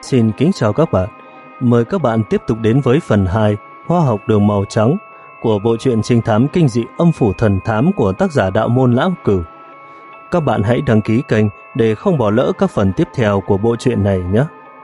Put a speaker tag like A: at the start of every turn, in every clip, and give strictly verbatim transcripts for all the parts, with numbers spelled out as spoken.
A: Xin kính chào các bạn. Mời các bạn tiếp tục đến với phần hai Hoa học đường màu trắng của bộ truyện trinh thám kinh dị Âm phủ thần thám của tác giả Đạo Môn Lão Cửu. Các bạn hãy đăng ký kênh để không bỏ lỡ các phần tiếp theo của bộ truyện này nhé.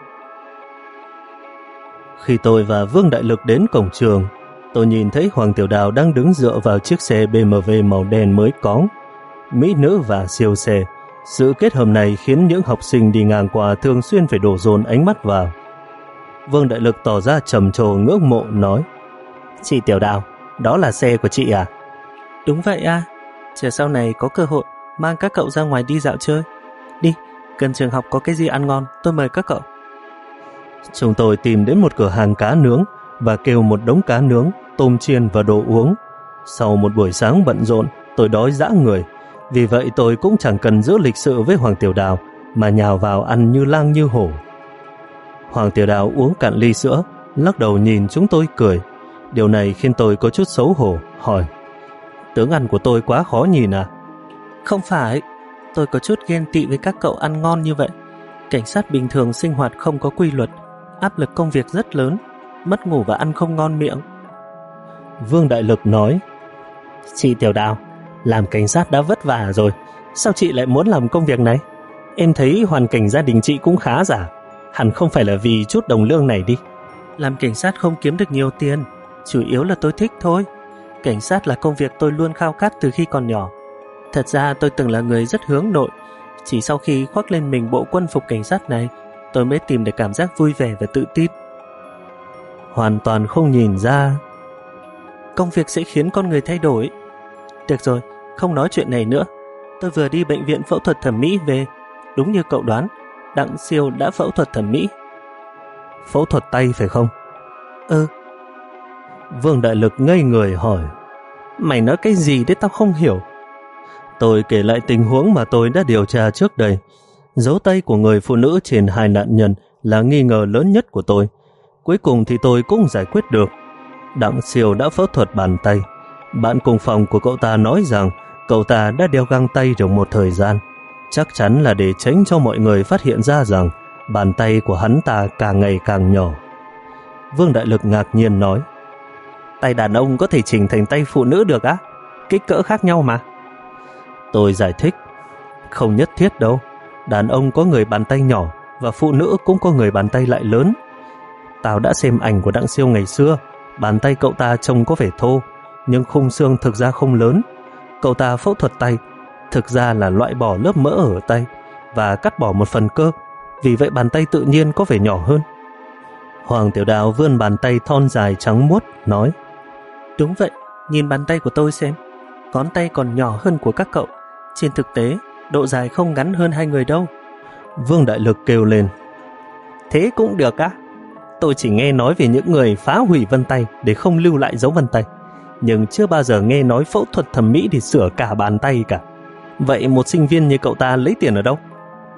A: Khi tôi và Vương Đại Lực đến cổng trường, tôi nhìn thấy Hoàng Tiểu Đào đang đứng dựa vào chiếc xe bê em vê màu đen mới cóng. Mỹ nữ và siêu xe. Sự kết hợp này khiến những học sinh đi ngang qua thường xuyên phải đổ dồn ánh mắt vào. Vương Đại Lực tỏ ra trầm trồ ngưỡng mộ nói: "Chị Tiểu Đào, đó là xe của chị à?"
B: "Đúng vậy à, chờ sau này có cơ hội mang các cậu ra ngoài đi dạo chơi. Đi, gần trường học có cái gì ăn ngon, tôi mời các cậu."
A: Chúng tôi tìm đến một cửa hàng cá nướng và kêu một đống cá nướng, tôm chiên và đồ uống. Sau một buổi sáng bận rộn, tôi đói dã người. Vì vậy tôi cũng chẳng cần giữ lịch sự với Hoàng Tiểu Đào mà nhào vào ăn như lang như hổ. Hoàng Tiểu Đào uống cạn ly sữa, lắc đầu nhìn chúng tôi cười. Điều này khiến tôi có chút xấu hổ, hỏi: "Tướng ăn của tôi quá khó nhìn à?"
B: "Không phải, tôi có chút ghen tị với các cậu ăn ngon như vậy. Cảnh sát bình thường sinh hoạt không có quy luật, áp lực công việc rất lớn, mất ngủ và ăn không ngon miệng."
A: Vương Đại Lực nói: "Chị Tiểu Đào, làm cảnh sát đã vất vả rồi, sao chị lại muốn làm công việc này? Em thấy hoàn cảnh gia đình chị cũng khá giả, hẳn không phải là vì chút đồng lương này đi."
B: "Làm cảnh sát không kiếm được nhiều tiền, chủ yếu là tôi thích thôi. Cảnh sát là công việc tôi luôn khao khát từ khi còn nhỏ. Thật ra tôi từng là người rất hướng nội, chỉ sau khi khoác lên mình bộ quân phục cảnh sát này, tôi mới tìm được cảm giác vui vẻ và tự tin."
A: Hoàn toàn không nhìn ra.
B: "Công việc sẽ khiến con người thay đổi." "Được rồi, không nói chuyện này nữa. Tôi vừa đi bệnh viện phẫu thuật thẩm mỹ về. Đúng như cậu đoán, Đặng Siêu đã phẫu thuật thẩm mỹ."
A: "Phẫu thuật tay phải không?"
B: "Ừ."
A: Vương Đại Lực ngây người hỏi: "Mày nói cái gì đấy tao không hiểu." Tôi kể lại tình huống mà tôi đã điều tra trước đây. Dấu tay của người phụ nữ trên hai nạn nhân là nghi ngờ lớn nhất của tôi. Cuối cùng thì tôi cũng giải quyết được. Đặng Siêu đã phẫu thuật bàn tay. Bạn cùng phòng của cậu ta nói rằng cậu ta đã đeo găng tay được một thời gian, chắc chắn là để tránh cho mọi người phát hiện ra rằng bàn tay của hắn ta càng ngày càng nhỏ. Vương Đại Lực ngạc nhiên nói: "Tay đàn ông có thể chỉnh thành tay phụ nữ được á? Kích cỡ khác nhau mà." Tôi giải thích: "Không nhất thiết đâu. Đàn ông có người bàn tay nhỏ và phụ nữ cũng có người bàn tay lại lớn. Tao đã xem ảnh của Đặng Siêu ngày xưa, bàn tay cậu ta trông có vẻ thô, nhưng khung xương thực ra không lớn. Cậu ta phẫu thuật tay, thực ra là loại bỏ lớp mỡ ở tay và cắt bỏ một phần cơ, vì vậy bàn tay tự nhiên có vẻ nhỏ hơn." Hoàng Tiểu Đào vươn bàn tay thon dài trắng muốt, nói:
B: "Đúng vậy, nhìn bàn tay của tôi xem. Ngón tay còn nhỏ hơn của các cậu. Trên thực tế, độ dài không ngắn hơn hai người đâu."
A: Vương Đại Lực kêu lên: "Thế cũng được á? Tôi chỉ nghe nói về những người phá hủy vân tay để không lưu lại dấu vân tay, nhưng chưa bao giờ nghe nói phẫu thuật thẩm mỹ để sửa cả bàn tay cả. Vậy một sinh viên như cậu ta lấy tiền ở đâu?"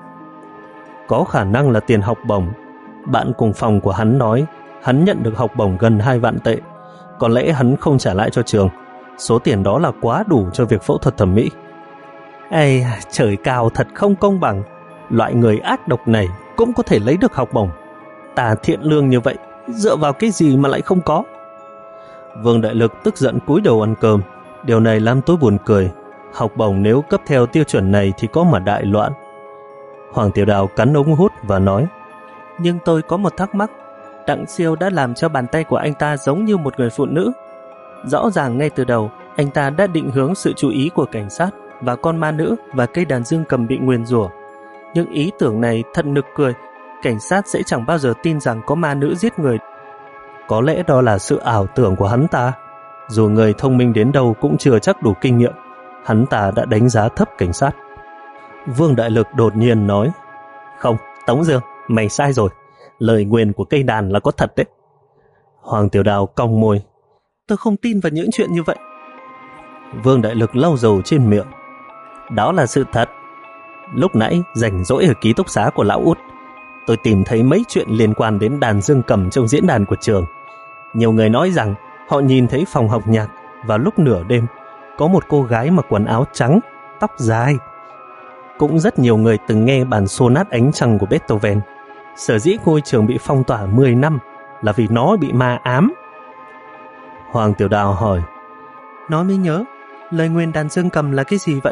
A: "Có khả năng là tiền học bổng. Bạn cùng phòng của hắn nói hắn nhận được học bổng gần hai vạn tệ. Có lẽ hắn không trả lại cho trường. Số tiền đó là quá đủ cho việc phẫu thuật thẩm mỹ." Ây, trời cao thật không công bằng. Loại người ác độc này cũng có thể lấy được học bổng. Ta thiện lương như vậy, dựa vào cái gì mà lại không có? Vương Đại Lực tức giận cúi đầu ăn cơm. Điều này làm tôi buồn cười. Học bổng nếu cấp theo tiêu chuẩn này thì có mà đại loạn. Hoàng Tiểu Đào cắn ống hút và nói:
B: "Nhưng tôi có một thắc mắc. Đặng Siêu đã làm cho bàn tay của anh ta giống như một người phụ nữ. Rõ ràng ngay từ đầu, anh ta đã định hướng sự chú ý của cảnh sát và con ma nữ và cây đàn dương cầm bị nguyền rủa. Nhưng ý tưởng này thật nực cười. Cảnh sát sẽ chẳng bao giờ tin rằng có ma nữ giết người."
A: Có lẽ đó là sự ảo tưởng của hắn ta. Dù người thông minh đến đâu cũng chưa chắc đủ kinh nghiệm. Hắn ta đã đánh giá thấp cảnh sát. Vương Đại Lực đột nhiên nói: "Không, Tống Dương, mày sai rồi. Lời nguyền của cây đàn là có thật đấy." Hoàng Tiểu Đào cong môi:
B: "Tôi không tin vào những chuyện như vậy."
A: Vương Đại Lực lau dầu trên miệng: "Đó là sự thật. Lúc nãy rảnh rỗi ở ký túc xá của lão Út, tôi tìm thấy mấy chuyện liên quan đến đàn dương cầm trong diễn đàn của trường. Nhiều người nói rằng họ nhìn thấy phòng học nhạc vào lúc nửa đêm có một cô gái mặc quần áo trắng, tóc dài. Cũng rất nhiều người từng nghe bản sonat ánh trăng của Beethoven. Sở dĩ ngôi trường bị phong tỏa mười năm là vì nó bị ma ám.
B: Hoàng Tiểu Đào hỏi. Nói mới nhớ, lời nguyền đàn dương cầm là cái gì vậy?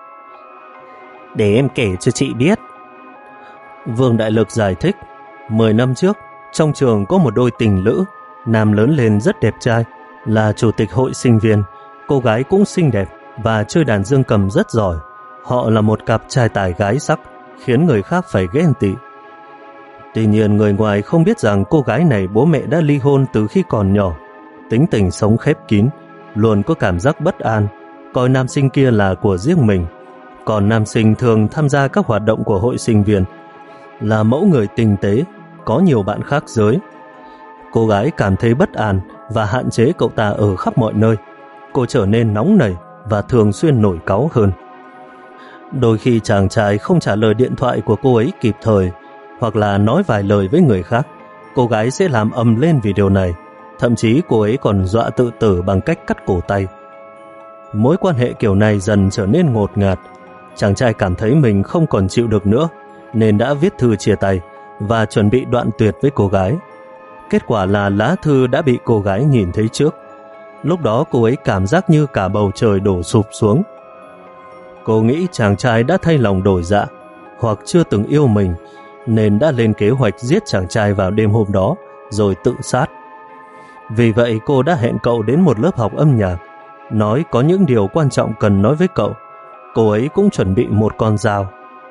A: Để em kể cho chị biết. Vương Đại Lực giải thích. Mười năm trước, trong trường có một đôi tình lữ, nam lớn lên rất đẹp trai, là chủ tịch hội sinh viên, cô gái cũng xinh đẹp và chơi đàn dương cầm rất giỏi. Họ là một cặp trai tài gái sắc, khiến người khác phải ghen tị. Tuy nhiên người ngoài không biết rằng cô gái này bố mẹ đã ly hôn từ khi còn nhỏ, tính tình sống khép kín, luôn có cảm giác bất an, coi nam sinh kia là của riêng mình. Còn nam sinh thường tham gia các hoạt động của hội sinh viên, là mẫu người tinh tế, có nhiều bạn khác giới. Cô gái cảm thấy bất an và hạn chế cậu ta ở khắp mọi nơi. Cô trở nên nóng nảy và thường xuyên nổi cáu hơn. Đôi khi chàng trai không trả lời điện thoại của cô ấy kịp thời, hoặc là nói vài lời với người khác, cô gái sẽ làm ầm lên vì điều này. Thậm chí cô ấy còn dọa tự tử bằng cách cắt cổ tay. Mối quan hệ kiểu này dần trở nên ngột ngạt. Chàng trai cảm thấy mình không còn chịu được nữa, nên đã viết thư chia tay và chuẩn bị đoạn tuyệt với cô gái. Kết quả là lá thư đã bị cô gái nhìn thấy trước. Lúc đó cô ấy cảm giác như cả bầu trời đổ sụp xuống. Cô nghĩ chàng trai đã thay lòng đổi dạ, hoặc chưa từng yêu mình, nên đã lên kế hoạch giết chàng trai vào đêm hôm đó, rồi tự sát. Vì vậy cô đã hẹn cậu đến một lớp học âm nhạc, nói có những điều quan trọng cần nói với cậu. Cô ấy cũng chuẩn bị một con dao.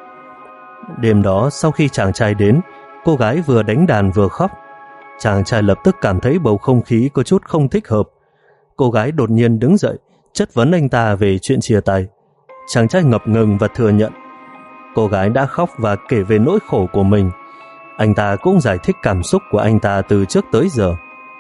A: Đêm đó sau khi chàng trai đến, cô gái vừa đánh đàn vừa khóc. Chàng trai lập tức cảm thấy bầu không khí có chút không thích hợp. Cô gái đột nhiên đứng dậy, chất vấn anh ta về chuyện chia tay. Chàng trai ngập ngừng và thừa nhận. Cô gái đã khóc và kể về nỗi khổ của mình. Anh ta cũng giải thích cảm xúc của anh ta từ trước tới giờ.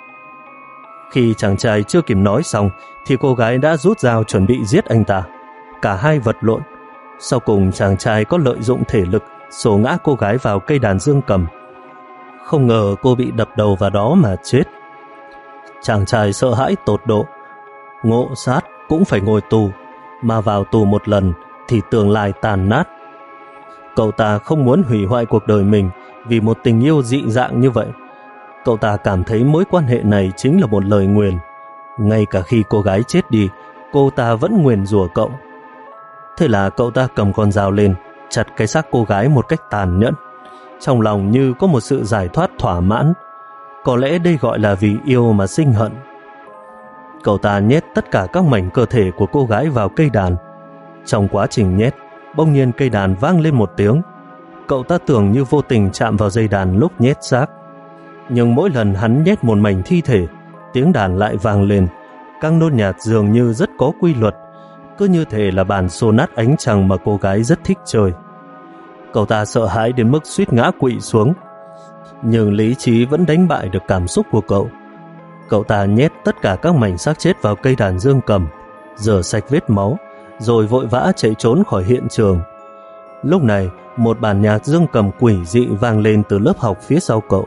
A: Khi chàng trai chưa kịp nói xong thì cô gái đã rút dao chuẩn bị giết anh ta. Cả hai vật lộn. Sau cùng chàng trai có lợi dụng thể lực xô ngã cô gái vào cây đàn dương cầm. Không ngờ cô bị đập đầu vào đó mà chết. Chàng trai sợ hãi tột độ. Ngộ sát cũng phải ngồi tù, mà vào tù một lần thì tương lai tàn nát. Cậu ta không muốn hủy hoại cuộc đời mình vì một tình yêu dị dạng như vậy. Cậu ta cảm thấy mối quan hệ này chính là một lời nguyền. Ngay cả khi cô gái chết đi, cô ta vẫn nguyền rủa cậu. Thế là cậu ta cầm con dao lên, chặt cái xác cô gái một cách tàn nhẫn. Trong lòng như có một sự giải thoát thỏa mãn. Có lẽ đây gọi là vì yêu mà sinh hận. Cậu ta nhét tất cả các mảnh cơ thể của cô gái vào cây đàn. Trong quá trình nhét, bỗng nhiên cây đàn vang lên một tiếng. Cậu ta tưởng như vô tình chạm vào dây đàn lúc nhét xác. Nhưng mỗi lần hắn nhét một mảnh thi thể, tiếng đàn lại vang lên. Các nốt nhạc dường như rất có quy luật, cứ như thể là bản sonat ánh trăng mà cô gái rất thích chơi. Cậu ta sợ hãi đến mức suýt ngã quỵ xuống. Nhưng lý trí vẫn đánh bại được cảm xúc của cậu. Cậu ta nhét tất cả các mảnh xác chết vào cây đàn dương cầm, rửa sạch vết máu, rồi vội vã chạy trốn khỏi hiện trường. Lúc này, một bản nhạc dương cầm quỷ dị vang lên từ lớp học phía sau cậu.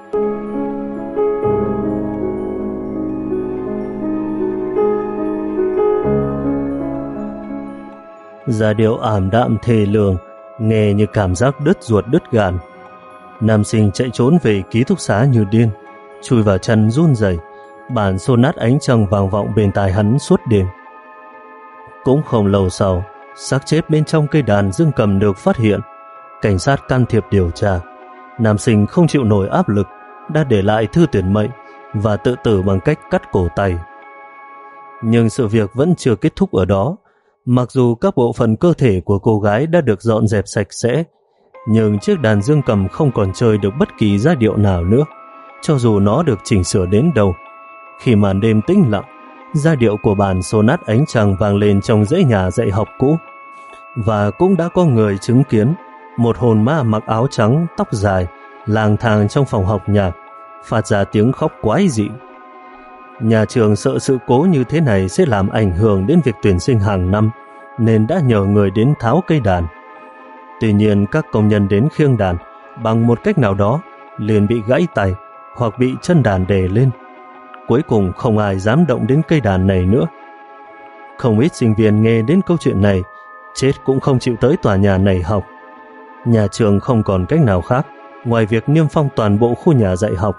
A: Giai điệu ảm đạm thê lương, nghe như cảm giác đứt ruột đứt gan. Nam sinh chạy trốn về ký túc xá như điên, chui vào chăn run rẩy. Bản sonat ánh trăng vang vọng bên tai hắn suốt đêm. Cũng không lâu sau, xác chết bên trong cây đàn dương cầm được phát hiện. Cảnh sát can thiệp điều tra. Nam sinh không chịu nổi áp lực, đã để lại thư tuyển mệnh và tự tử bằng cách cắt cổ tay. Nhưng sự việc vẫn chưa kết thúc ở đó. Mặc dù các bộ phận cơ thể của cô gái đã được dọn dẹp sạch sẽ, nhưng chiếc đàn dương cầm không còn chơi được bất kỳ giai điệu nào nữa, cho dù nó được chỉnh sửa đến đâu. Khi màn đêm tĩnh lặng, giai điệu của bản sonat ánh trăng vang lên trong dãy nhà dạy học cũ. Và cũng đã có người chứng kiến một hồn ma mặc áo trắng, tóc dài, lang thang trong phòng học nhạc, phát ra tiếng khóc quái dị. Nhà trường sợ sự cố như thế này sẽ làm ảnh hưởng đến việc tuyển sinh hàng năm, nên đã nhờ người đến tháo cây đàn. Tuy nhiên các công nhân đến khiêng đàn bằng một cách nào đó liền bị gãy tay hoặc bị chân đàn đè lên. Cuối cùng không ai dám động đến cây đàn này nữa. Không ít sinh viên nghe đến câu chuyện này, chết cũng không chịu tới tòa nhà này học. Nhà trường không còn cách nào khác, ngoài việc niêm phong toàn bộ khu nhà dạy học.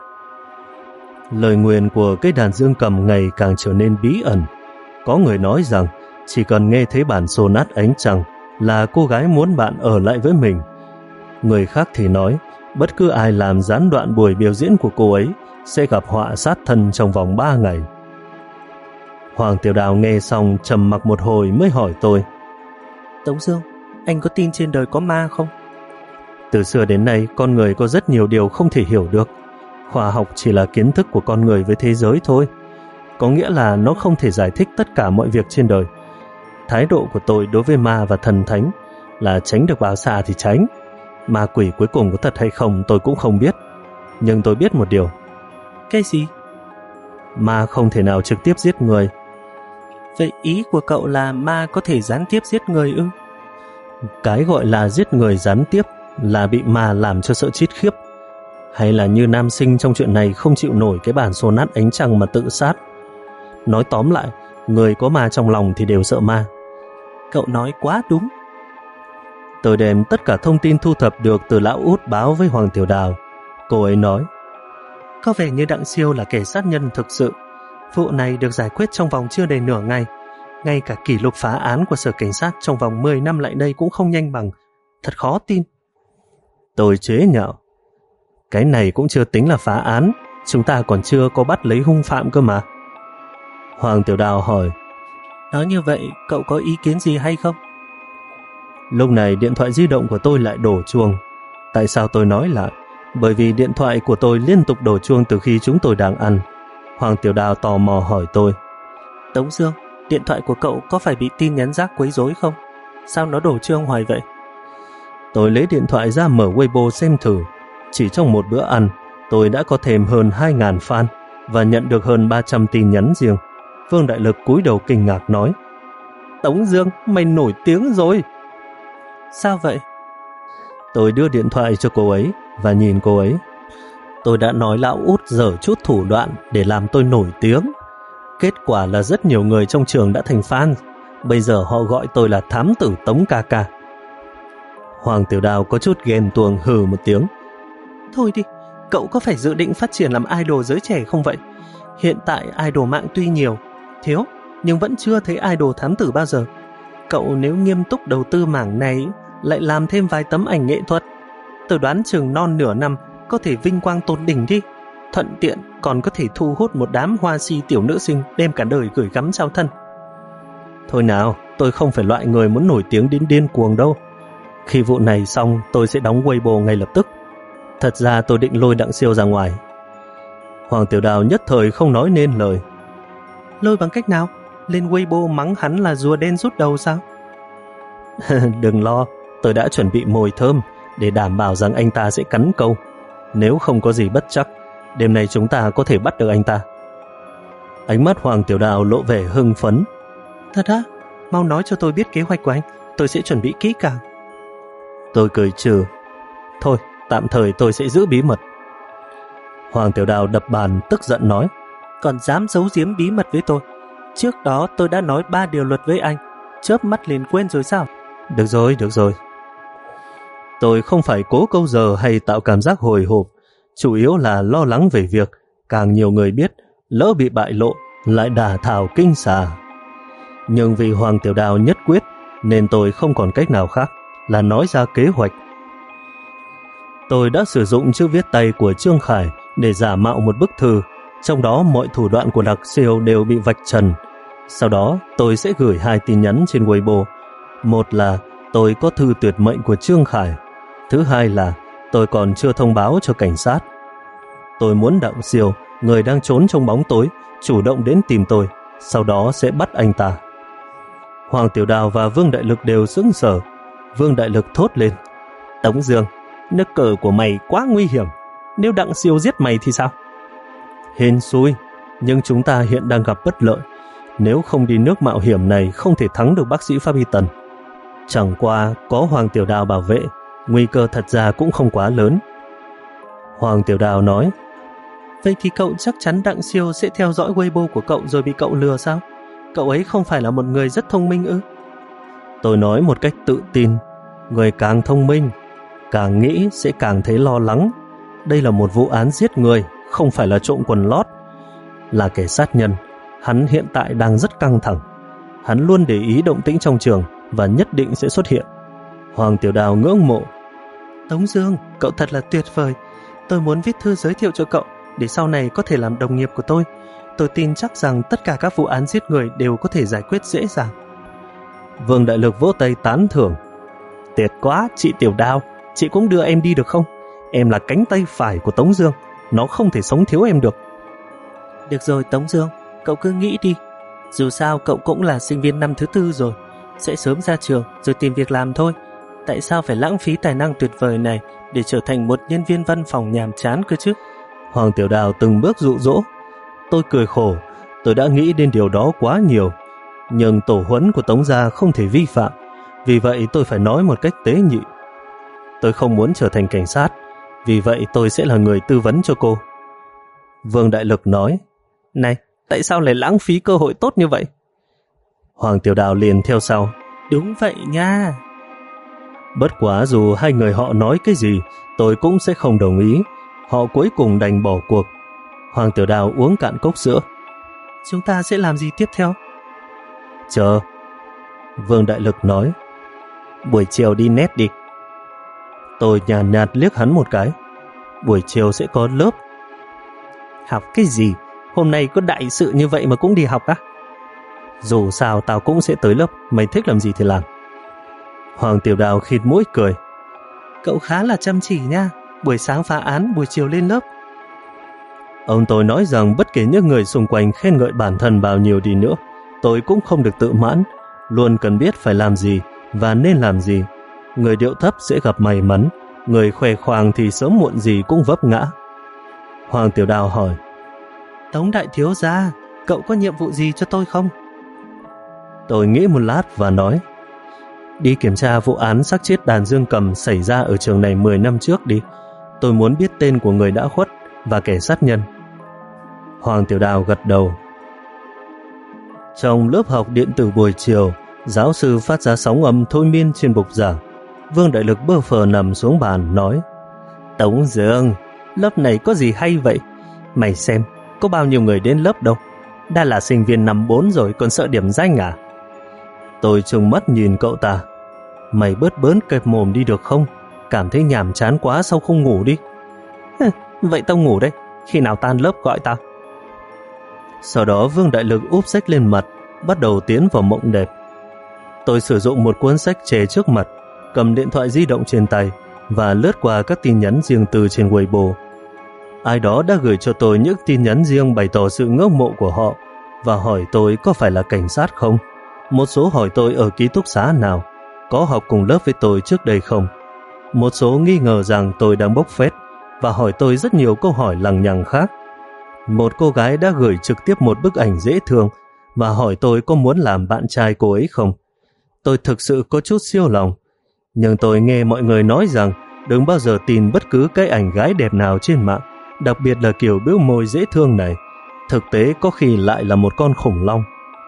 A: Lời nguyền của cây đàn dương cầm ngày càng trở nên bí ẩn. Có người nói rằng chỉ cần nghe thấy bản sonat ánh trăng là cô gái muốn bạn ở lại với mình. Người khác thì nói bất cứ ai làm gián đoạn buổi biểu diễn của cô ấy sẽ gặp họa sát thân trong vòng ba ngày. Hoàng Tiểu Đào nghe xong trầm mặc một hồi mới hỏi tôi:
B: Tống Dương, anh có tin trên đời có ma không?
A: Từ xưa đến nay, con người có rất nhiều điều không thể hiểu được. Khoa học chỉ là kiến thức của con người với thế giới thôi. Có nghĩa là nó không thể giải thích tất cả mọi việc trên đời. Thái độ của tôi đối với ma và thần thánh là tránh được bao xa thì tránh. Ma quỷ cuối cùng có thật hay không tôi cũng không biết. Nhưng tôi biết một điều.
B: Cái gì?
A: Ma không thể nào trực tiếp giết người.
B: Vậy ý của cậu là ma có thể gián tiếp giết người ư?
A: Cái gọi là giết người gián tiếp là bị ma làm cho sợ chết khiếp, hay là như nam sinh trong chuyện này không chịu nổi cái bản sonat ánh trăng mà tự sát. Nói tóm lại, người có ma trong lòng thì đều sợ ma.
B: Cậu nói quá đúng.
A: Tôi đem tất cả thông tin thu thập được từ lão út báo với Hoàng Tiểu Đào. Cô ấy nói:
B: Có vẻ như Đặng Siêu là kẻ sát nhân thực sự. Vụ này được giải quyết trong vòng chưa đầy nửa ngày. Ngay cả kỷ lục phá án của sở cảnh sát trong vòng mười năm lại đây cũng không nhanh bằng. Thật khó tin.
A: Tôi chế nhạo: Cái này cũng chưa tính là phá án, chúng ta còn chưa có bắt lấy hung phạm cơ mà. Hoàng Tiểu Đào hỏi:
B: Nói như vậy, cậu có ý kiến gì hay không?
A: Lúc này điện thoại di động của tôi lại đổ chuông. Tại sao tôi nói lại? Bởi vì điện thoại của tôi liên tục đổ chuông từ khi chúng tôi đang ăn. Hoàng Tiểu Đào tò mò hỏi tôi:
B: Tống Dương, điện thoại của cậu có phải bị tin nhắn rác quấy rối không? Sao nó đổ chuông hoài vậy?
A: Tôi lấy điện thoại ra mở Weibo xem thử. Chỉ trong một bữa ăn, tôi đã có thêm hơn hai nghìn fan và nhận được hơn ba trăm tin nhắn riêng. Vương Đại Lực cúi đầu kinh ngạc nói: Tống Dương, mày nổi tiếng rồi.
B: Sao vậy?
A: Tôi đưa điện thoại cho cô ấy và nhìn cô ấy. Tôi đã nói lão út dở chút thủ đoạn để làm tôi nổi tiếng. Kết quả là rất nhiều người trong trường đã thành fan. Bây giờ họ gọi tôi là thám tử Tống ca ca. Hoàng Tiểu Đào có chút ghen tuông hừ một tiếng:
B: Thôi đi, cậu có phải dự định phát triển làm idol giới trẻ không vậy? Hiện tại idol mạng tuy nhiều, thiếu, nhưng vẫn chưa thấy idol thám tử bao giờ. Cậu nếu nghiêm túc đầu tư mảng này, lại làm thêm vài tấm ảnh nghệ thuật, tôi đoán chừng non nửa năm có thể vinh quang tột đỉnh đi. Thuận tiện còn có thể thu hút một đám hoa si tiểu nữ sinh đem cả đời gửi gắm trao thân.
A: Thôi nào, tôi không phải loại người muốn nổi tiếng đến điên cuồng đâu. Khi vụ này xong tôi sẽ đóng Weibo ngay lập tức. Thật ra tôi định lôi Đặng Siêu ra ngoài. Hoàng Tiểu Đào nhất thời không nói nên lời.
B: Lôi bằng cách nào? Lên Weibo mắng hắn là rùa đen rút đầu sao?
A: Đừng lo, tôi đã chuẩn bị mồi thơm để đảm bảo rằng anh ta sẽ cắn câu. Nếu không có gì bất trắc, đêm nay chúng ta có thể bắt được anh ta. Ánh mắt Hoàng Tiểu Đào lộ vẻ hưng phấn.
B: Thật á? Mau nói cho tôi biết kế hoạch của anh, tôi sẽ chuẩn bị kỹ càng.
A: Tôi cười trừ: Thôi, tạm thời tôi sẽ giữ bí mật. Hoàng Tiểu Đào đập bàn tức giận nói:
B: Còn dám giấu giếm bí mật với tôi? Trước đó tôi đã nói ba điều luật với anh, chớp mắt liền quên rồi sao?
A: Được rồi, được rồi. Tôi không phải cố câu giờ hay tạo cảm giác hồi hộp, chủ yếu là lo lắng về việc càng nhiều người biết, lỡ bị bại lộ lại đả thảo kinh xà. Nhưng vì Hoàng Tiểu Đào nhất quyết nên tôi không còn cách nào khác là nói ra kế hoạch. Tôi đã sử dụng chữ viết tay của Trương Khải để giả mạo một bức thư, trong đó mọi thủ đoạn của Đặc Siêu đều bị vạch trần. Sau đó tôi sẽ gửi hai tin nhắn trên Weibo. Một là tôi có thư tuyệt mệnh của Trương Khải. Thứ hai là tôi còn chưa thông báo cho cảnh sát. Tôi muốn Đặng Siêu, người đang trốn trong bóng tối, chủ động đến tìm tôi, sau đó sẽ bắt anh ta. Hoàng Tiểu Đào và Vương Đại Lực đều sững sờ. Vương Đại Lực thốt lên: Tống Dương, nước cờ của mày quá nguy hiểm. Nếu Đặng Siêu giết mày thì sao? Hên xui, nhưng chúng ta hiện đang gặp bất lợi. Nếu không đi nước mạo hiểm này không thể thắng được bác sĩ Pháp Y Tần. Chẳng qua có Hoàng Tiểu Đào bảo vệ, nguy cơ thật ra cũng không quá lớn. Hoàng Tiểu Đào nói:
B: Vậy thì cậu chắc chắn Đặng Siêu sẽ theo dõi Weibo của cậu rồi bị cậu lừa sao? Cậu ấy không phải là một người rất thông minh ư?
A: Tôi nói một cách tự tin: người càng thông minh, Càng nghĩ sẽ càng thấy lo lắng. Đây là một vụ án giết người, không phải là trộm quần lót. Là kẻ sát nhân, hắn hiện tại đang rất căng thẳng. Hắn luôn để ý động tĩnh trong trường và nhất định sẽ xuất hiện. Hoàng Tiểu Đào ngưỡng mộ.
B: Tống Dương, cậu thật là tuyệt vời. Tôi muốn viết thư giới thiệu cho cậu để sau này có thể làm đồng nghiệp của tôi. Tôi tin chắc rằng tất cả các vụ án giết người đều có thể giải quyết dễ dàng.
A: Vương Đại Lực vỗ tay tán thưởng. Tuyệt quá, chị Tiểu Đào, chị cũng đưa em đi được không? Em là cánh tay phải của Tống Dương, nó không thể sống thiếu em được.
B: Được rồi Tống Dương, cậu cứ nghĩ đi. Dù sao cậu cũng là sinh viên năm thứ tư rồi, sẽ sớm ra trường rồi tìm việc làm thôi. Tại sao phải lãng phí tài năng tuyệt vời này để trở thành một nhân viên văn phòng nhàm chán cơ chứ?
A: Hoàng Tiểu Đào từng bước dụ dỗ. Tôi cười khổ, tôi đã nghĩ đến điều đó quá nhiều. Nhưng tổ huấn của Tống gia không thể vi phạm, vì vậy tôi phải nói một cách tế nhị. Tôi không muốn trở thành cảnh sát, vì vậy tôi sẽ là người tư vấn cho cô. Vương Đại Lực nói.
B: Này, tại sao lại lãng phí cơ hội tốt như vậy?
A: Hoàng Tiểu Đào liền theo sau.
B: Đúng vậy nha.
A: Bất quá dù hai người họ nói cái gì, tôi cũng sẽ không đồng ý. Họ cuối cùng đành bỏ cuộc. Hoàng Tiểu Đào uống cạn cốc sữa.
B: Chúng ta sẽ làm gì tiếp theo?
A: Chờ. Vương Đại Lực nói. Buổi chiều đi net đi. Tôi nhàn nhạt, nhạt liếc hắn một cái. Buổi chiều sẽ có lớp.
B: Học cái gì? Hôm nay có đại sự như vậy mà cũng đi học á?
A: Dù sao tao cũng sẽ tới lớp, mày thích làm gì thì làm. Hoàng Tiểu Đào khịt mũi cười.
B: Cậu khá là chăm chỉ nha. Buổi sáng phá án, buổi chiều lên lớp.
A: Ông tôi nói rằng bất kể những người xung quanh khen ngợi bản thân bao nhiêu đi nữa, tôi cũng không được tự mãn, luôn cần biết phải làm gì và nên làm gì. Người điệu thấp sẽ gặp may mắn, người khoe khoang thì sớm muộn gì cũng vấp ngã. Hoàng Tiểu Đào hỏi.
B: Tống đại thiếu gia, cậu có nhiệm vụ gì cho tôi không?
A: Tôi nghĩ một lát và nói. Đi kiểm tra vụ án xác chết đàn dương cầm xảy ra ở trường này mười năm trước đi. Tôi muốn biết tên của người đã khuất và kẻ sát nhân. Hoàng Tiểu Đào gật đầu. Trong lớp học điện tử buổi chiều, giáo sư phát ra sóng âm thôi miên trên bục giảng. Vương Đại Lực bơ phờ nằm xuống bàn nói. Tống Dương, lớp này có gì hay vậy? Mày xem, có bao nhiêu người đến lớp đâu. Đã là sinh viên năm bốn rồi còn sợ điểm danh à? Tôi trừng mắt nhìn cậu ta. Mày bớt bớn kẹp mồm đi được không? Cảm thấy nhàm chán quá sao không ngủ đi?
B: Vậy tao ngủ đây, khi nào tan lớp gọi tao.
A: Sau đó Vương Đại Lực úp sách lên mặt, bắt đầu tiến vào mộng đẹp. Tôi sử dụng một cuốn sách chè trước mặt, cầm điện thoại di động trên tay và lướt qua các tin nhắn riêng tư trên Weibo. Ai đó đã gửi cho tôi những tin nhắn riêng bày tỏ sự ngưỡng mộ của họ và hỏi tôi có phải là cảnh sát không. Một số hỏi tôi ở ký túc xá nào, có học cùng lớp với tôi trước đây không. Một số nghi ngờ rằng tôi đang bốc phét và hỏi tôi rất nhiều câu hỏi lằng nhằng khác. Một cô gái đã gửi trực tiếp một bức ảnh dễ thương và hỏi tôi có muốn làm bạn trai cô ấy không. Tôi thực sự có chút siêu lòng, nhưng tôi nghe mọi người nói rằng đừng bao giờ tin bất cứ cái ảnh gái đẹp nào trên mạng, đặc biệt là kiểu bĩu môi dễ thương này. Thực tế có khi lại là một con khủng long.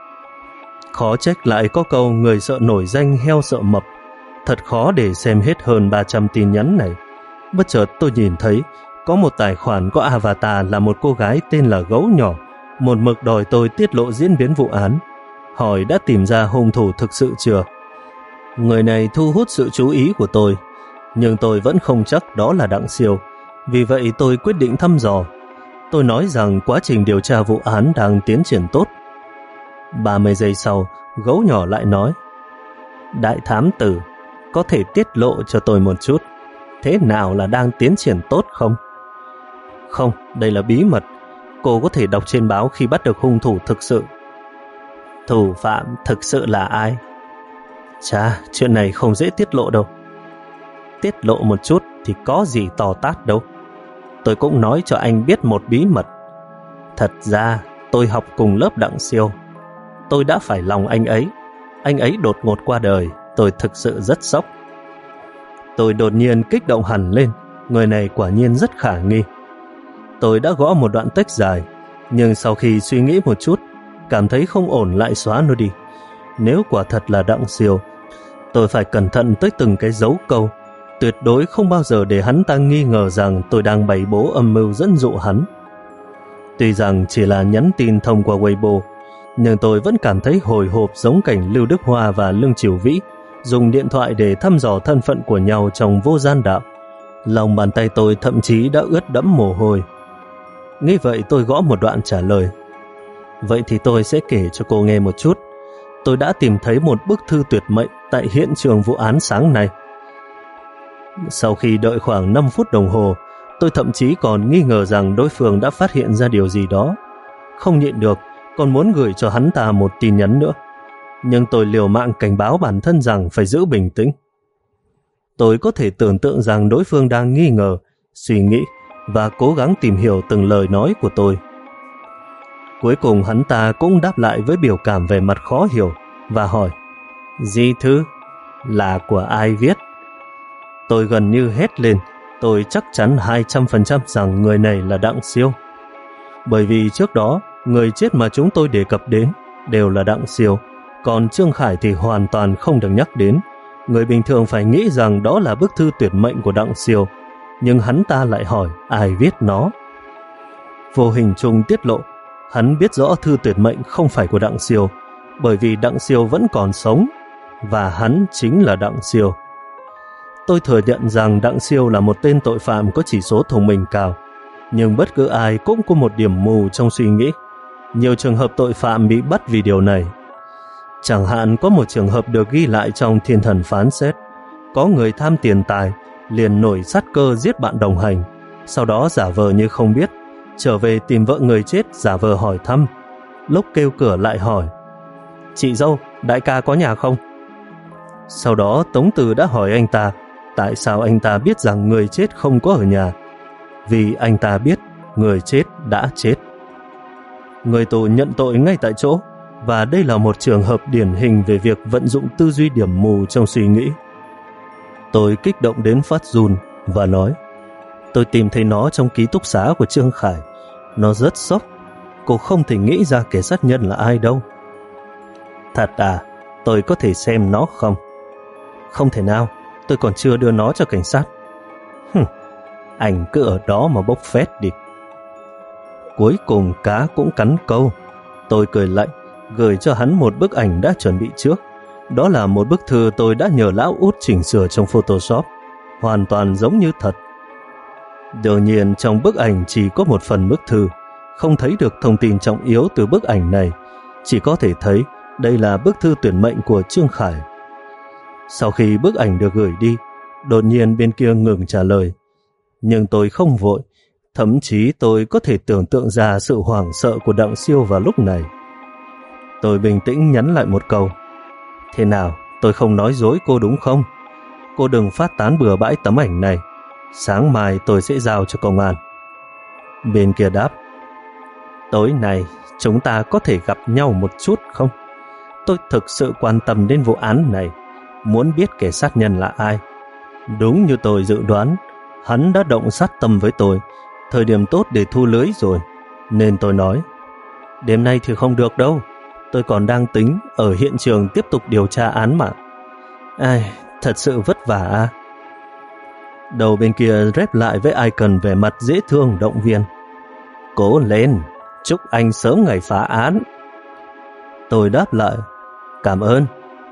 A: Khó trách lại có câu người sợ nổi danh heo sợ mập. Thật khó để xem hết hơn ba trăm tin nhắn này. Bất chợt tôi nhìn thấy có một tài khoản có avatar là một cô gái tên là Gấu Nhỏ, một mực đòi tôi tiết lộ diễn biến vụ án, hỏi đã tìm ra hung thủ thực sự chưa. Người này thu hút sự chú ý của tôi, nhưng tôi vẫn không chắc đó là Đặng Siêu, vì vậy tôi quyết định thăm dò. Tôi nói rằng quá trình điều tra vụ án đang tiến triển tốt. ba mươi giây sau, Gấu Nhỏ lại nói, đại thám tử, có thể tiết lộ cho tôi một chút, thế nào là đang tiến triển tốt không? Không, đây là bí mật, cô có thể đọc trên báo khi bắt được hung thủ thực sự. Thủ phạm thực sự là ai? Chà, chuyện này không dễ tiết lộ đâu. Tiết lộ một chút thì có gì to tát đâu. Tôi cũng nói cho anh biết một bí mật. Thật ra tôi học cùng lớp Đặng Siêu. Tôi đã phải lòng anh ấy. Anh ấy đột ngột qua đời, tôi thực sự rất sốc. Tôi đột nhiên kích động hẳn lên, người này quả nhiên rất khả nghi. Tôi đã gõ một đoạn text dài, nhưng sau khi suy nghĩ một chút, cảm thấy không ổn lại xóa nó đi. Nếu quả thật là Đặng Siêu, tôi phải cẩn thận tới từng cái dấu câu, Tuyệt đối không bao giờ để hắn ta nghi ngờ rằng tôi đang bày bố âm mưu dẫn dụ hắn. Tuy rằng chỉ là nhắn tin thông qua Weibo, nhưng tôi vẫn cảm thấy hồi hộp giống cảnh Lưu Đức Hoa và Lương Triều Vĩ dùng điện thoại để thăm dò thân phận của nhau trong vô gian đạo. Lòng bàn tay tôi thậm chí đã ướt đẫm mồ hôi. Nghĩ vậy tôi gõ một đoạn trả lời. Vậy thì tôi sẽ kể cho cô nghe một chút. Tôi đã tìm thấy một bức thư tuyệt mệnh tại hiện trường vụ án sáng nay. Sau khi đợi khoảng năm phút đồng hồ, tôi thậm chí còn nghi ngờ rằng đối phương đã phát hiện ra điều gì đó. Không nhịn được, còn muốn gửi cho hắn ta một tin nhắn nữa. Nhưng tôi liều mạng cảnh báo bản thân rằng phải giữ bình tĩnh. Tôi có thể tưởng tượng rằng đối phương đang nghi ngờ, suy nghĩ và cố gắng tìm hiểu từng lời nói của tôi. Cuối cùng hắn ta cũng đáp lại với biểu cảm về mặt khó hiểu và hỏi: Di thư? Là của ai viết? Tôi gần như hét lên. Tôi chắc chắn hai trăm phần trăm rằng người này là Đặng Siêu. Bởi vì trước đó, người chết mà chúng tôi đề cập đến đều là Đặng Siêu, còn Trương Khải thì hoàn toàn không được nhắc đến. Người bình thường phải nghĩ rằng đó là bức thư tuyệt mệnh của Đặng Siêu, nhưng hắn ta lại hỏi ai viết nó. Vô hình chung tiết lộ, hắn biết rõ thư tuyệt mệnh không phải của Đặng Siêu, bởi vì Đặng Siêu vẫn còn sống, và hắn chính là Đặng Siêu. Tôi thừa nhận rằng Đặng Siêu là một tên tội phạm có chỉ số thông minh cao, nhưng bất cứ ai cũng có một điểm mù trong suy nghĩ. Nhiều trường hợp tội phạm bị bắt vì điều này. Chẳng hạn có một trường hợp được ghi lại trong Thiên Thần phán xét. Có người tham tiền tài, liền nổi sát cơ giết bạn đồng hành, sau đó giả vờ như không biết, trở về tìm vợ người chết giả vờ hỏi thăm. Lúc kêu cửa lại hỏi: Chị dâu, đại ca có nhà không? Sau đó Tống Từ đã hỏi anh ta tại sao anh ta biết rằng người chết không có ở nhà. Vì anh ta biết người chết đã chết. Người tù nhận tội ngay tại chỗ, và đây là một trường hợp điển hình về việc vận dụng tư duy điểm mù trong suy nghĩ. Tôi kích động đến phát run và nói: Tôi tìm thấy nó trong ký túc xá của Trương Khải. Nó rất sốc. Cô không thể nghĩ ra kẻ sát nhân là ai đâu. Thật à? Tôi có thể xem nó không? Không thể nào, tôi còn chưa đưa nó cho cảnh sát. Hừm, anh cứ ở đó mà bốc phét đi. Cuối cùng cá cũng cắn câu. Tôi cười lạnh, gửi cho hắn một bức ảnh đã chuẩn bị trước. Đó là một bức thư tôi đã nhờ lão Út chỉnh sửa trong Photoshop, hoàn toàn giống như thật. Đương nhiên trong bức ảnh chỉ có một phần bức thư, không thấy được thông tin trọng yếu từ bức ảnh này, chỉ có thể thấy đây là bức thư tuyển mệnh của Trương Khải. Sau khi bức ảnh được gửi đi, đột nhiên bên kia ngừng trả lời. Nhưng tôi không vội, thậm chí tôi có thể tưởng tượng ra sự hoảng sợ của Đặng Siêu vào lúc này. Tôi bình tĩnh nhắn lại một câu: Thế nào, tôi không nói dối cô đúng không? Cô đừng phát tán bừa bãi tấm ảnh này. Sáng mai tôi sẽ giao cho công an. Bên kia đáp: Tối nay chúng ta có thể gặp nhau một chút không? Tôi thực sự quan tâm đến vụ án này, muốn biết kẻ sát nhân là ai. Đúng như tôi dự đoán, hắn đã động sát tâm với tôi, thời điểm tốt để thu lưới rồi. Nên tôi nói: Đêm nay thì không được đâu, tôi còn đang tính ở hiện trường tiếp tục điều tra án mạng. Ai, thật sự vất vả à? Đầu bên kia rép lại với icon vẻ mặt dễ thương động viên: Cố lên, chúc anh sớm ngày phá án. Tôi đáp lại: Cảm ơn.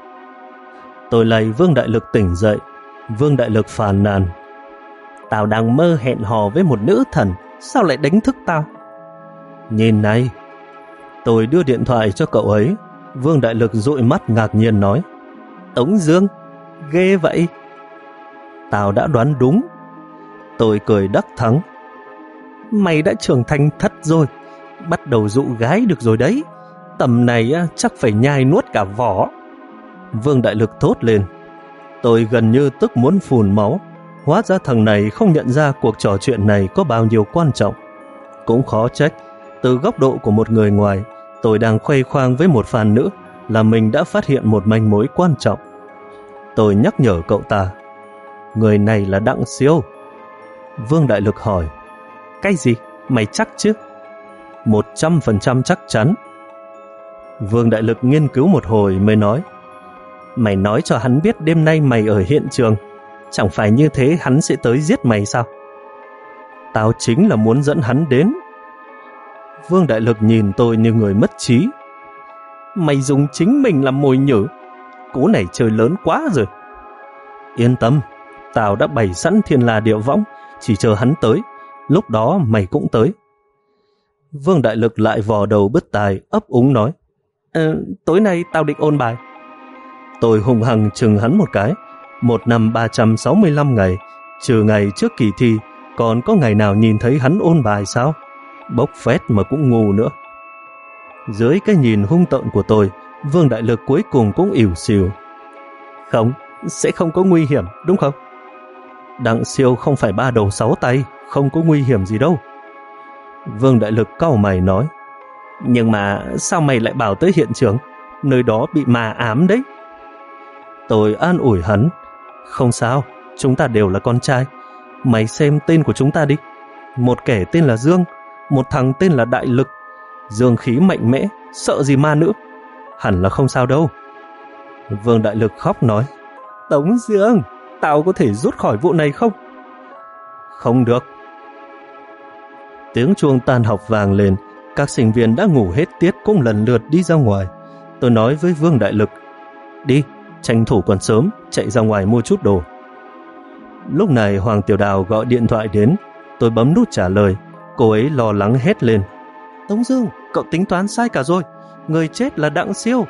A: Tôi lay Vương Đại Lực tỉnh dậy. Vương Đại Lực phàn nàn: Tao đang mơ hẹn hò với một nữ thần, sao lại đánh thức tao? Nhìn này. Tôi đưa điện thoại cho cậu ấy. Vương Đại Lực dụi mắt ngạc nhiên nói: Tống Dương, ghê vậy. Tao đã đoán đúng. Tôi cười đắc thắng: Mày đã trưởng thành thật rồi, bắt đầu dụ gái được rồi đấy. Tầm này chắc phải nhai nuốt cả vỏ. Vương Đại Lực thốt lên. Tôi gần như tức muốn phun máu. Hóa ra thằng này không nhận ra cuộc trò chuyện này có bao nhiêu quan trọng. Cũng khó trách, từ góc độ của một người ngoài, tôi đang khoe khoang với một fan nữ là mình đã phát hiện một manh mối quan trọng. Tôi nhắc nhở cậu ta: Người này là Đặng Siêu. Vương Đại Lực hỏi: Cái gì? Mày chắc chứ? Một trăm phần trăm chắc chắn. Vương Đại Lực nghiên cứu một hồi mới nói: Mày nói cho hắn biết đêm nay mày ở hiện trường, Chẳng phải như thế hắn sẽ tới giết mày sao? Tao chính là muốn dẫn hắn đến. Vương Đại Lực nhìn tôi như người mất trí. Mày dùng chính mình làm mồi nhử, cú này chơi lớn quá rồi. Yên tâm, tao đã bày sẵn thiên la địa võng, chỉ chờ hắn tới, lúc đó mày cũng tới. Vương Đại Lực lại vò đầu bứt tai, ấp úng nói, ờ, tối nay tao định ôn bài. Tôi hùng hằng chừng hắn một cái. Một năm ba trăm sáu mươi lăm ngày, trừ ngày trước kỳ thi, còn có ngày nào nhìn thấy hắn ôn bài sao? Bốc phét mà cũng ngu nữa. Dưới cái nhìn hung tợn của tôi, Vương Đại Lực cuối cùng cũng ỉu xìu. Không, sẽ không có nguy hiểm, đúng không? Đặng Siêu không phải ba đầu sáu tay, không có nguy hiểm gì đâu. Vương Đại Lực cau mày nói, nhưng mà sao mày lại bảo tới hiện trường? Nơi đó bị ma ám đấy. Tôi an ủi hắn, không sao, chúng ta đều là con trai. Mày xem tên của chúng ta đi. Một kẻ tên là Dương, một thằng tên là Đại Lực. Dương khí mạnh mẽ, sợ gì ma nữa. Hẳn là không sao đâu. Vương Đại Lực khóc nói, Tống Dương, tao có thể rút khỏi vụ này không? Không được. Tiếng chuông tan học vang lên. Các sinh viên đã ngủ hết tiết cũng lần lượt đi ra ngoài. Tôi nói với Vương Đại Lực, đi, tranh thủ còn sớm, chạy ra ngoài mua chút đồ. Lúc này Hoàng Tiểu Đào gọi điện thoại đến. Tôi bấm nút trả lời. Cô ấy lo lắng hét lên, Tống Dương, cậu tính toán sai cả rồi. Người chết là Đặng Siêu.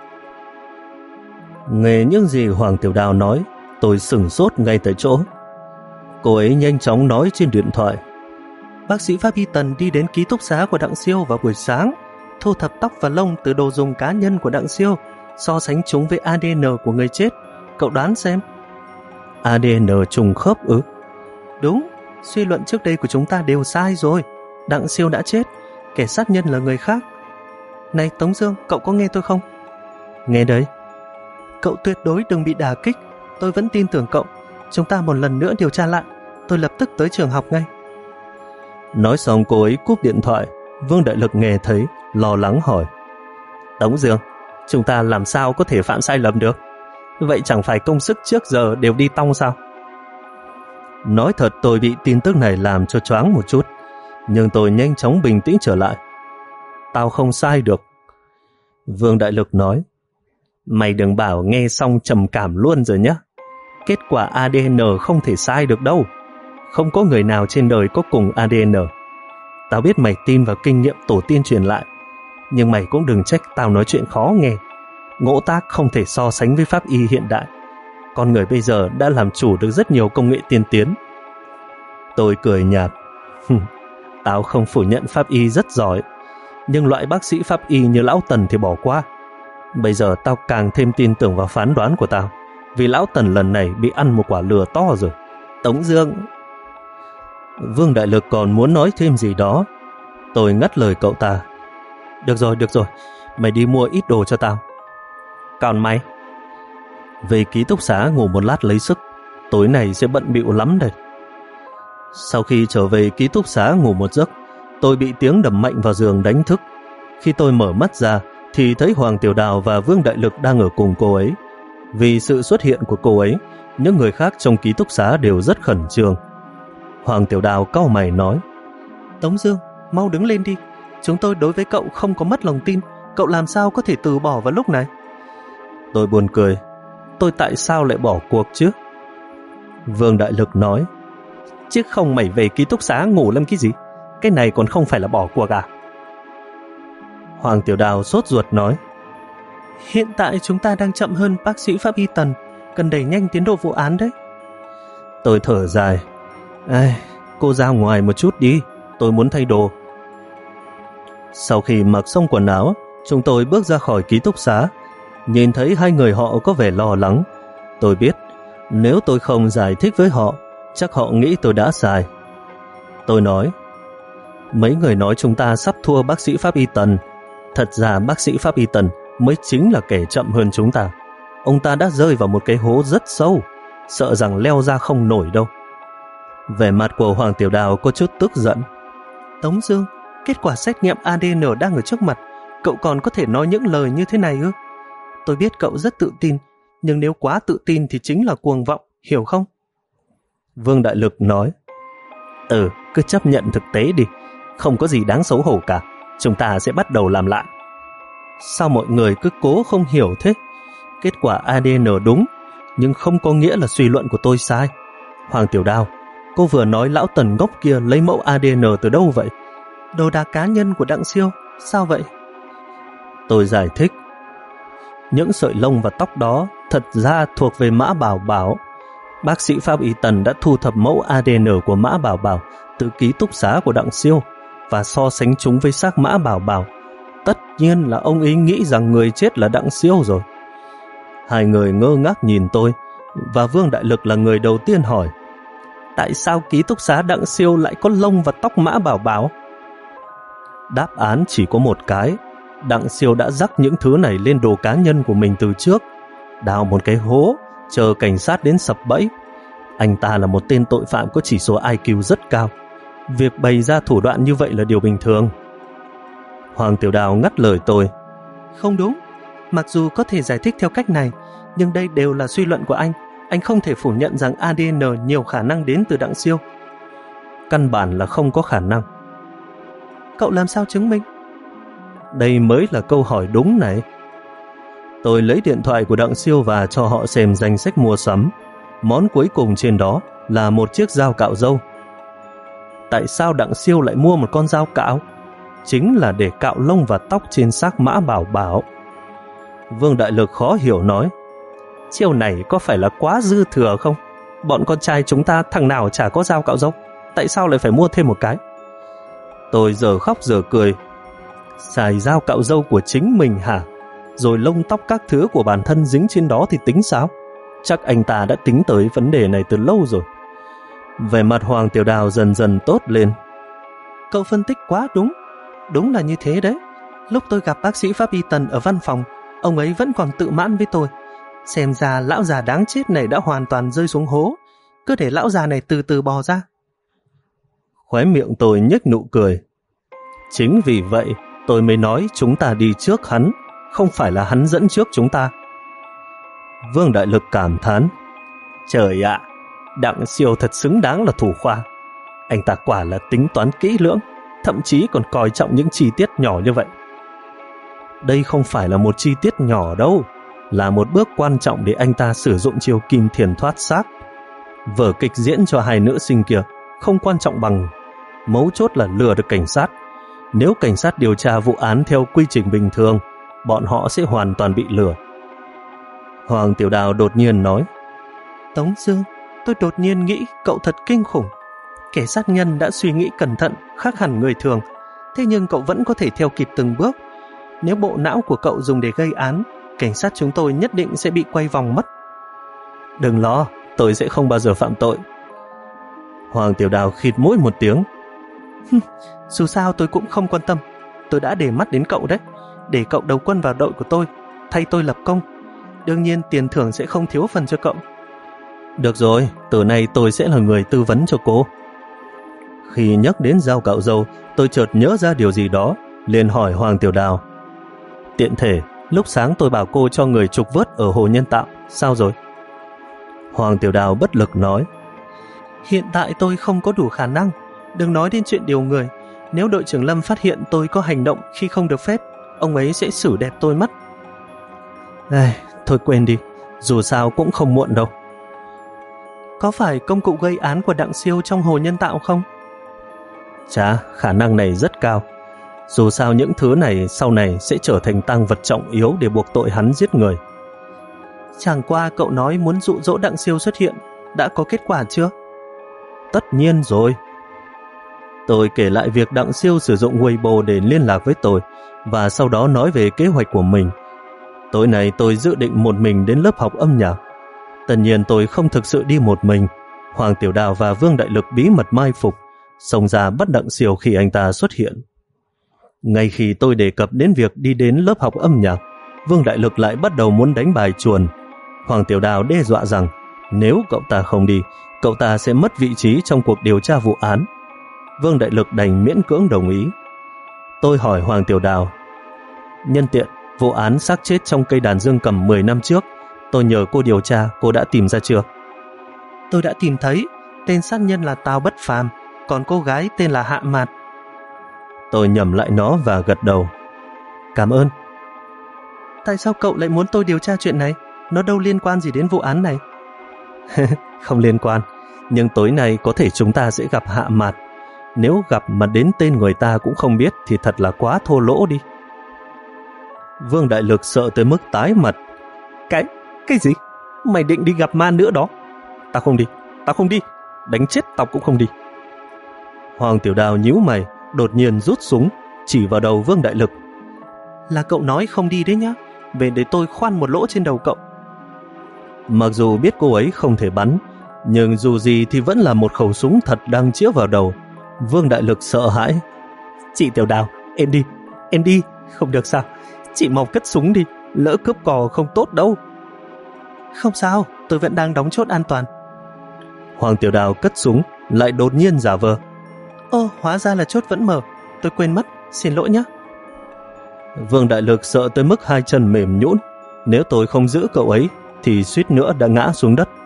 A: Nghe những gì Hoàng Tiểu Đào nói, tôi sửng sốt ngay tại chỗ. Cô ấy nhanh chóng nói trên điện thoại, bác sĩ Pháp Y Tần đi đến ký túc xá của Đặng Siêu vào buổi sáng, thu thập tóc và lông từ đồ dùng cá nhân của Đặng Siêu, so sánh chúng với a đê en của người chết. Cậu đoán xem. a đê en trùng khớp ư? Đúng, suy luận trước đây của chúng ta đều sai rồi. Đặng Siêu đã chết, kẻ sát nhân là người khác. Này Tống Dương, cậu có nghe tôi không? Nghe đấy. Cậu tuyệt đối đừng bị đả kích. Tôi vẫn tin tưởng cậu. Chúng ta một lần nữa điều tra lại. Tôi lập tức tới trường học ngay. Nói xong cô ấy cúp điện thoại. Vương Đại Lực nghe thấy, lo lắng hỏi, Tống Dương, chúng ta làm sao có thể phạm sai lầm được? Vậy chẳng phải công sức trước giờ đều đi tong sao? Nói thật, tôi bị tin tức này làm cho choáng một chút, nhưng tôi nhanh chóng bình tĩnh trở lại. Tao không sai được. Vương Đại Lực nói, mày đừng bảo nghe xong trầm cảm luôn rồi nhé. Kết quả a đê en không thể sai được đâu. Không có người nào trên đời có cùng a đê en. Tao biết mày tin vào kinh nghiệm tổ tiên truyền lại, nhưng mày cũng đừng trách tao nói chuyện khó nghe. Ngỗ tác không thể so sánh với pháp y hiện đại. Con người bây giờ đã làm chủ được rất nhiều công nghệ tiên tiến. Tôi cười nhạt, tao không phủ nhận pháp y rất giỏi, nhưng loại bác sĩ pháp y như Lão Tần thì bỏ qua. Bây giờ tao càng thêm tin tưởng vào phán đoán của tao, vì Lão Tần lần này bị ăn một quả lừa to rồi. Tống Dương. Vương Đại Lực còn muốn nói thêm gì đó. Tôi ngắt lời cậu ta. Được rồi, được rồi, mày đi mua ít đồ cho tao. Còn mày? Về ký túc xá ngủ một lát lấy sức. Tối nay sẽ bận bịu lắm đây. Sau khi trở về ký túc xá ngủ một giấc, tôi bị tiếng đập mạnh vào giường đánh thức. Khi tôi mở mắt ra thì thấy Hoàng Tiểu Đào và Vương Đại Lực đang ở cùng cô ấy. Vì sự xuất hiện của cô ấy, những người khác trong ký túc xá đều rất khẩn trương. Hoàng Tiểu Đào cau mày nói, Tống Dương, mau đứng lên đi. Chúng tôi đối với cậu không có mất lòng tin. Cậu làm sao có thể từ bỏ vào lúc này? Tôi buồn cười. Tôi tại sao lại bỏ cuộc chứ? Vương Đại Lực nói, chứ không mày về ký túc xá ngủ làm cái gì? Cái này còn không phải là bỏ cuộc à? Hoàng Tiểu Đào sốt ruột nói, hiện tại chúng ta đang chậm hơn bác sĩ Pháp Y Tần, cần đẩy nhanh tiến độ vụ án đấy. Tôi thở dài, ai, cô ra ngoài một chút đi, tôi muốn thay đồ. Sau khi mặc xong quần áo, chúng tôi bước ra khỏi ký túc xá. Nhìn thấy hai người họ có vẻ lo lắng. Tôi biết, nếu tôi không giải thích với họ, chắc họ nghĩ tôi đã sai. Tôi nói, mấy người nói chúng ta sắp thua bác sĩ Pháp Y Tần. Thật ra bác sĩ Pháp Y Tần mới chính là kẻ chậm hơn chúng ta. Ông ta đã rơi vào một cái hố rất sâu, sợ rằng leo ra không nổi đâu. Vẻ mặt của Hoàng Tiểu Đào có chút tức giận. Tống Dương, kết quả xét nghiệm a đê en đang ở trước mặt, cậu còn có thể nói những lời như thế này ư? Tôi biết cậu rất tự tin, nhưng nếu quá tự tin thì chính là cuồng vọng, hiểu không? Vương Đại Lực nói, Ừ, cứ chấp nhận thực tế đi, không có gì đáng xấu hổ cả, chúng ta sẽ bắt đầu làm lại. Sao mọi người cứ cố không hiểu thế? Kết quả a đê en đúng, nhưng không có nghĩa là suy luận của tôi sai. Hoàng Tiểu Đao, cô vừa nói lão Tần ngốc kia lấy mẫu a đê en từ đâu vậy?
B: Đồ đạc cá nhân của Đặng Siêu, sao vậy?
A: Tôi giải thích, những sợi lông và tóc đó thật ra thuộc về Mã Bảo Bảo. Bác sĩ pháp y Tần đã thu thập mẫu a đê en của Mã Bảo Bảo từ ký túc xá của Đặng Siêu và so sánh chúng với xác Mã Bảo Bảo. Tất nhiên là ông ấy nghĩ rằng người chết là Đặng Siêu rồi. Hai người ngơ ngác nhìn tôi, và Vương Đại Lực là người đầu tiên hỏi, tại sao ký túc xá Đặng Siêu lại có lông và tóc Mã Bảo Bảo? Đáp án chỉ có một cái, Đặng Siêu đã rắc những thứ này lên đồ cá nhân của mình từ trước, đào một cái hố, chờ cảnh sát đến sập bẫy. Anh ta là một tên tội phạm có chỉ số i kiu rất cao. Việc bày ra thủ đoạn như vậy là điều bình thường. Hoàng Tiểu Đào ngắt lời tôi.
B: Không đúng, mặc dù có thể giải thích theo cách này, nhưng đây đều là suy luận của anh. Anh không thể phủ nhận rằng a đê en nhiều khả năng đến từ Đặng Siêu.
A: Căn bản là không có khả năng.
B: Cậu làm sao chứng minh?
A: Đây mới là câu hỏi đúng này. Tôi lấy điện thoại của Đặng Siêu và cho họ xem danh sách mua sắm. Món cuối cùng trên đó là một chiếc dao cạo râu. Tại sao Đặng Siêu lại mua một con dao cạo? Chính là để cạo lông và tóc trên xác Mã Bảo Bảo. Vương Đại Lực khó hiểu nói, chiêu này có phải là quá dư thừa không? Bọn con trai chúng ta thằng nào chả có dao cạo râu, tại sao lại phải mua thêm một cái? Tôi giờ khóc giờ cười. Xài dao cạo râu của chính mình hả? Rồi lông tóc các thứ của bản thân dính trên đó thì tính sao? Chắc anh ta đã tính tới vấn đề này từ lâu rồi. Vẻ mặt Hoàng Tiểu Đào dần dần tốt lên.
B: Cậu phân tích quá đúng. Đúng là như thế đấy. Lúc tôi gặp bác sĩ pháp y Tần ở văn phòng, ông ấy vẫn còn tự mãn với tôi. Xem ra lão già đáng chết này đã hoàn toàn rơi xuống hố. Cứ để lão già này từ từ bò ra.
A: Khóe miệng tôi nhếch nụ cười. Chính vì vậy tôi mới nói chúng ta đi trước hắn, không phải là hắn dẫn trước chúng ta. Vương Đại Lực cảm thán, trời ạ, Đặng Siêu thật xứng đáng là thủ khoa. Anh ta quả là tính toán kỹ lưỡng, thậm chí còn coi trọng những chi tiết nhỏ như vậy. Đây không phải là một chi tiết nhỏ đâu, là một bước quan trọng để anh ta sử dụng chiêu kim thiền thoát xác. Vở kịch diễn cho hai nữ sinh kia không quan trọng bằng, mấu chốt là lừa được cảnh sát. Nếu cảnh sát điều tra vụ án theo quy trình bình thường, bọn họ sẽ hoàn toàn bị lừa. Hoàng Tiểu Đào đột nhiên nói,
B: Tống Dương, tôi đột nhiên nghĩ cậu thật kinh khủng. Kẻ sát nhân đã suy nghĩ cẩn thận, khác hẳn người thường, thế nhưng cậu vẫn có thể theo kịp từng bước. Nếu bộ não của cậu dùng để gây án, cảnh sát chúng tôi nhất định sẽ bị quay vòng mất.
A: Đừng lo, tôi sẽ không bao giờ phạm tội. Hoàng Tiểu Đào khịt mũi một tiếng.
B: Dù sao tôi cũng không quan tâm. Tôi đã để mắt đến cậu đấy, để cậu đầu quân vào đội của tôi, thay tôi lập công. Đương nhiên tiền thưởng sẽ không thiếu phần cho cậu.
A: Được rồi, từ nay tôi sẽ là người tư vấn cho cô. Khi nhắc đến dao cạo râu, tôi chợt nhớ ra điều gì đó, liền hỏi Hoàng Tiểu Đào. Tiện thể, lúc sáng tôi bảo cô cho người trục vớt ở hồ Nhân Tạo, sao rồi? Hoàng Tiểu Đào bất lực nói,
B: hiện tại tôi không có đủ khả năng. Đừng nói đến chuyện điều người. Nếu đội trưởng Lâm phát hiện tôi có hành động khi không được phép, ông ấy sẽ xử đẹp tôi mất.
A: Ai, thôi quên đi, dù sao cũng không muộn đâu.
B: Có phải công cụ gây án của Đặng Siêu trong hồ Nhân Tạo không?
A: Chà, khả năng này rất cao. Dù sao những thứ này sau này sẽ trở thành tang vật trọng yếu để buộc tội hắn giết người.
B: Chẳng qua cậu nói muốn dụ dỗ Đặng Siêu xuất hiện, đã có kết quả chưa?
A: Tất nhiên rồi. Tôi kể lại việc Đặng Siêu sử dụng Weibo để liên lạc với tôi, và sau đó nói về kế hoạch của mình. Tối nay tôi dự định một mình đến lớp học âm nhạc. Tất nhiên tôi không thực sự đi một mình. Hoàng Tiểu Đào và Vương Đại Lực bí mật mai phục, xông ra bắt Đặng Siêu khi anh ta xuất hiện. Ngay khi tôi đề cập đến việc đi đến lớp học âm nhạc, Vương Đại Lực lại bắt đầu muốn đánh bài chuồn. Hoàng Tiểu Đào đe dọa rằng nếu cậu ta không đi, cậu ta sẽ mất vị trí trong cuộc điều tra vụ án. Vương Đại Lực đành miễn cưỡng đồng ý. Tôi hỏi Hoàng Tiểu Đào, nhân tiện, vụ án xác chết trong cây đàn dương cầm mười năm trước, tôi nhờ cô điều tra, cô đã tìm ra chưa?
B: Tôi đã tìm thấy, tên sát nhân là Tào Bất Phàm, còn cô gái tên là Hạ Mạt.
A: Tôi nhầm lại nó và gật đầu. Cảm ơn.
B: Tại sao cậu lại muốn tôi điều tra chuyện này? Nó đâu liên quan gì đến vụ án này.
A: Không liên quan, nhưng tối nay có thể chúng ta sẽ gặp Hạ Mạt. Nếu gặp mà đến tên người ta cũng không biết thì thật là quá thô lỗ đi. Vương Đại Lực sợ tới mức tái mặt.
B: Cái, cái gì? Mày định đi gặp ma nữa đó? Tao không đi, tao không đi, đánh chết tao cũng không đi.
A: Hoàng Tiểu Đào nhíu mày, đột nhiên rút súng, chỉ vào đầu Vương Đại Lực.
B: Là cậu nói không đi đấy nhá, về để tôi khoan một lỗ trên đầu cậu.
A: Mặc dù biết cô ấy không thể bắn, nhưng dù gì thì vẫn là một khẩu súng thật đang chĩa vào đầu. Vương Đại Lực sợ hãi.
B: Chị Tiểu Đào, em đi, em đi, không được sao? Chị mau cất súng đi, lỡ cướp cò không tốt đâu. Không sao, tôi vẫn đang đóng chốt an toàn.
A: Hoàng Tiểu Đào cất súng, lại đột nhiên giả vờ.
B: Ồ, hóa ra là chốt vẫn mở, tôi quên mất, xin lỗi nhé.
A: Vương Đại Lực sợ tới mức hai chân mềm nhũn. Nếu tôi không giữ cậu ấy thì suýt nữa đã ngã xuống đất.